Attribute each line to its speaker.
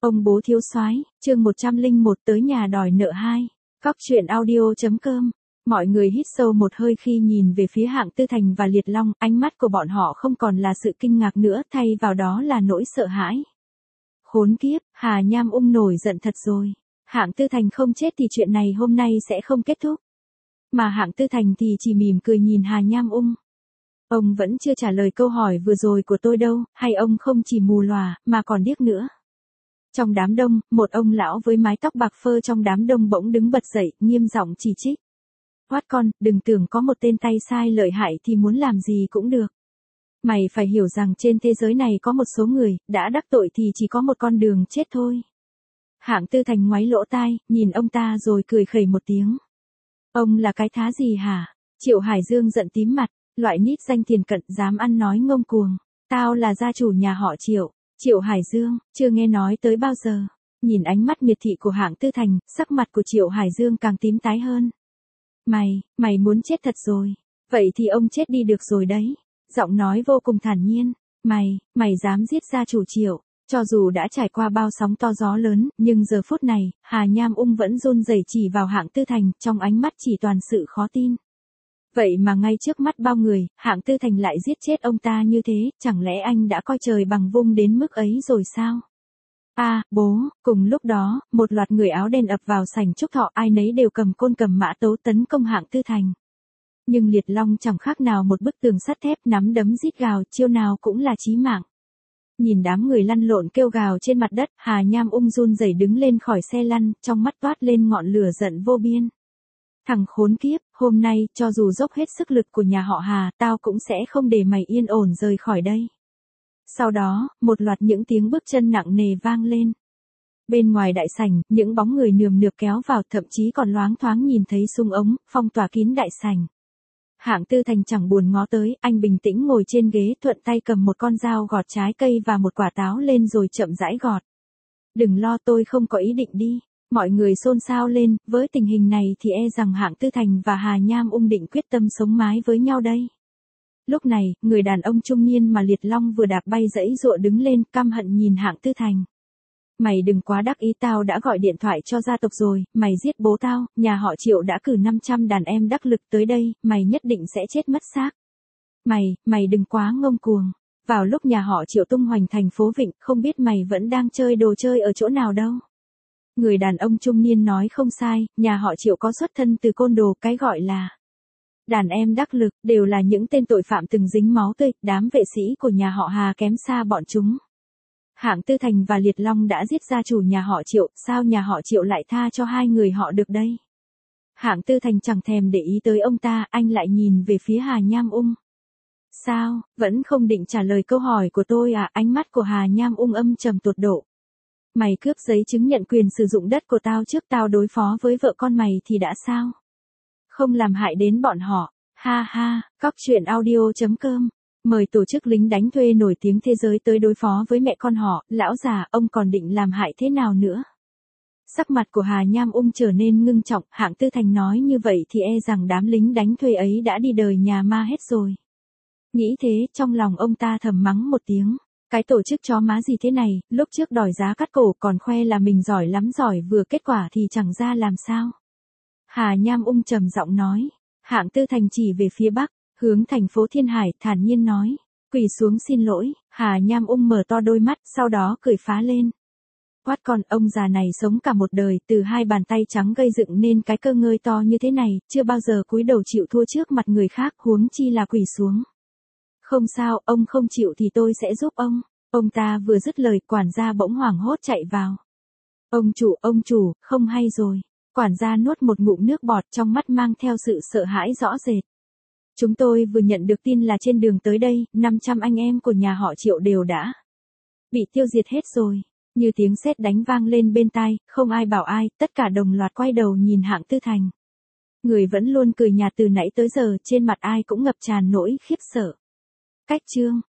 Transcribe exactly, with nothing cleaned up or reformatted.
Speaker 1: Ông bố thiếu soái, chương một trăm lẻ một tới nhà đòi nợ hai. Cóc truyện audio chấm com. Mọi người hít sâu một hơi khi nhìn về phía Hạng Tư Thành và Liệt Long, ánh mắt của bọn họ không còn là sự kinh ngạc nữa, thay vào đó là nỗi sợ hãi. Khốn kiếp, Hà Nham Ung nổi giận thật rồi. Hạng Tư Thành không chết thì chuyện này hôm nay sẽ không kết thúc. Mà Hạng Tư Thành thì chỉ mỉm cười nhìn Hà Nham Ung. Ông vẫn chưa trả lời câu hỏi vừa rồi của tôi đâu, hay ông không chỉ mù lòa, mà còn điếc nữa. Trong đám đông, một ông lão với mái tóc bạc phơ trong đám đông bỗng đứng bật dậy, nghiêm giọng chỉ trích. Quát con, đừng tưởng có một tên tay sai lợi hại thì muốn làm gì cũng được. Mày phải hiểu rằng trên thế giới này có một số người, đã đắc tội thì chỉ có một con đường chết thôi. Hạng Tư Thành ngoáy lỗ tai, nhìn ông ta rồi cười khẩy một tiếng. Ông là cái thá gì hả? Triệu Hải Dương giận tím mặt, loại nít danh tiền cận dám ăn nói ngông cuồng. Tao là gia chủ nhà họ Triệu. Triệu Hải Dương, chưa nghe nói tới bao giờ. Nhìn ánh mắt miệt thị của Hạng Tư Thành, sắc mặt của Triệu Hải Dương càng tím tái hơn. Mày, mày muốn chết thật rồi. Vậy thì ông chết đi được rồi đấy. Giọng nói vô cùng thản nhiên. Mày, mày dám giết gia chủ Triệu. Cho dù đã trải qua bao sóng to gió lớn, nhưng giờ phút này, Hà Nham Ung vẫn run rẩy chỉ vào Hạng Tư Thành, trong ánh mắt chỉ toàn sự khó tin. Vậy mà ngay trước mắt bao người, Hạng Tư Thành lại giết chết ông ta như thế, chẳng lẽ anh đã coi trời bằng vung đến mức ấy rồi sao? A, à, bố, cùng lúc đó, một loạt người áo đen ập vào sảnh chúc thọ, ai nấy đều cầm côn cầm mã tấu tấn công Hạng Tư Thành. Nhưng Liệt Long chẳng khác nào một bức tường sắt thép, nắm đấm rít gào, chiêu nào cũng là chí mạng. Nhìn đám người lăn lộn kêu gào trên mặt đất, Hà Nham Ung run rẩy đứng lên khỏi xe lăn, trong mắt toát lên ngọn lửa giận vô biên. Thằng khốn kiếp, hôm nay, cho dù dốc hết sức lực của nhà họ Hà, tao cũng sẽ không để mày yên ổn rời khỏi đây. Sau đó, một loạt những tiếng bước chân nặng nề vang lên. Bên ngoài đại sảnh, những bóng người nườm nượp kéo vào, thậm chí còn loáng thoáng nhìn thấy súng ống, phong tỏa kín đại sảnh. Hạng Tư Thành chẳng buồn ngó tới, anh bình tĩnh ngồi trên ghế, thuận tay cầm một con dao gọt trái cây và một quả táo lên rồi chậm rãi gọt. Đừng lo, tôi không có ý định đi. Mọi người xôn xao lên, với tình hình này thì e rằng Hạng Tư Thành và Hà Nham Ung định quyết tâm sống mái với nhau đây. Lúc này, người đàn ông trung niên mà Liệt Long vừa đạp bay giãy giụa đứng lên, căm hận nhìn Hạng Tư Thành. Mày đừng quá đắc ý, tao đã gọi điện thoại cho gia tộc rồi, mày giết bố tao, nhà họ Triệu đã cử năm trăm đàn em đắc lực tới đây, mày nhất định sẽ chết mất xác. Mày, mày đừng quá ngông cuồng. Vào lúc nhà họ Triệu tung hoành thành phố Vịnh, không biết mày vẫn đang chơi đồ chơi ở chỗ nào đâu. Người đàn ông trung niên nói không sai, nhà họ Triệu có xuất thân từ côn đồ, cái gọi là đàn em đắc lực, đều là những tên tội phạm từng dính máu tươi, đám vệ sĩ của nhà họ Hà kém xa bọn chúng. Hạng Tư Thành và Liệt Long đã giết gia chủ nhà họ Triệu, sao nhà họ Triệu lại tha cho hai người họ được đây? Hạng Tư Thành chẳng thèm để ý tới ông ta, anh lại nhìn về phía Hà Nham Ung. Sao, vẫn không định trả lời câu hỏi của tôi à? Ánh mắt của Hà Nham Ung âm trầm tột độ. Mày cướp giấy chứng nhận quyền sử dụng đất của tao trước, tao đối phó với vợ con mày thì đã sao? Không làm hại đến bọn họ. Ha ha, cóc truyện audio chấm com. Mời tổ chức lính đánh thuê nổi tiếng thế giới tới đối phó với mẹ con họ, lão già, ông còn định làm hại thế nào nữa? Sắc mặt của Hà Nham Ung trở nên ngưng trọng, Hạng Tư Thành nói như vậy thì e rằng đám lính đánh thuê ấy đã đi đời nhà ma hết rồi. Nghĩ thế, trong lòng ông ta thầm mắng một tiếng. Cái tổ chức chó má gì thế này, lúc trước đòi giá cắt cổ còn khoe là mình giỏi lắm giỏi vừa, kết quả thì chẳng ra làm sao. Hà Nham Ung trầm giọng nói. Hạng Tư Thành chỉ về phía bắc, hướng thành phố Thiên Hải, thản nhiên nói. Quỳ xuống xin lỗi. Hà Nham Ung mở to đôi mắt, sau đó cười phá lên. Quát con, ông già này sống cả một đời, từ hai bàn tay trắng gây dựng nên cái cơ ngơi to như thế này, chưa bao giờ cúi đầu chịu thua trước mặt người khác, huống chi là quỳ xuống. Không sao, ông không chịu thì tôi sẽ giúp ông. Ông ta vừa dứt lời, quản gia bỗng hoảng hốt chạy vào. Ông chủ, ông chủ, không hay rồi. Quản gia nuốt một ngụm nước bọt, trong mắt mang theo sự sợ hãi rõ rệt. Chúng tôi vừa nhận được tin là trên đường tới đây, năm trăm anh em của nhà họ Triệu đều đã bị tiêu diệt hết rồi. Như tiếng sét đánh vang lên bên tai, không ai bảo ai, tất cả đồng loạt quay đầu nhìn Hạng Tư Thành. Người vẫn luôn cười nhạt từ nãy tới giờ, trên mặt ai cũng ngập tràn nỗi khiếp sợ. Cách chương